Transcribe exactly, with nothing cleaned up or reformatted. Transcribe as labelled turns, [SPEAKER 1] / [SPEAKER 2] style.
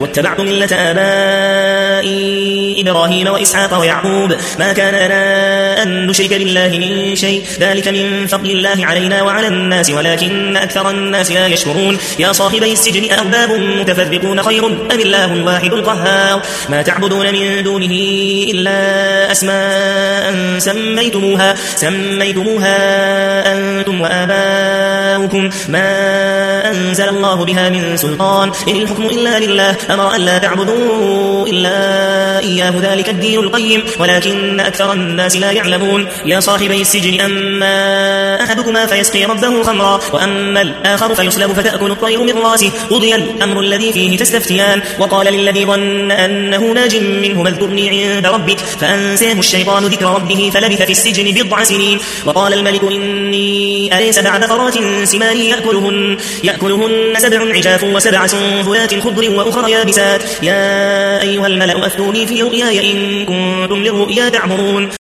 [SPEAKER 1] واتبعت ملة آبائي إبراهيم وإسحاق ويعقوب ما كان لنا أن نشرك بالله من شيء ذلك من فضل الله علينا وعلى الناس ولكن أكثر الناس لا يشكرون يا صاحبي السجن أرباب متفرقون خير أم الله الواحد القهار ما تعبدون من دونه إلا أسماء سميتموها سميتموها أنتم وآباؤكم ما أنزل الله بها من سلطان إن الحكم إلا لله أمر أن لا تعبدوا إلا إياه ذلك الدين القيم ولكن أكثر الناس لا يعلمون يا صاحبي السجن أما أحدكما فيسقي ربه خمرا وأما الآخر فيصلب فتأكل الطير من راسه قضي الأمر الذي فيه تستفتيان وقال للذي ظن أنه ناج منه اذكرني عند ربك فأنساه الشيطان ذكر ربه فلبث في السجن بضع سنين وقال الملك إني أليس بعد بقرات سمان يأكلهن, يأكلهن سبع عجاف وسبع سنبلات خضر وأخرى يابسات يا أيها الملأ أفتوني في رؤياي إن كنتم للرؤيا تعبرون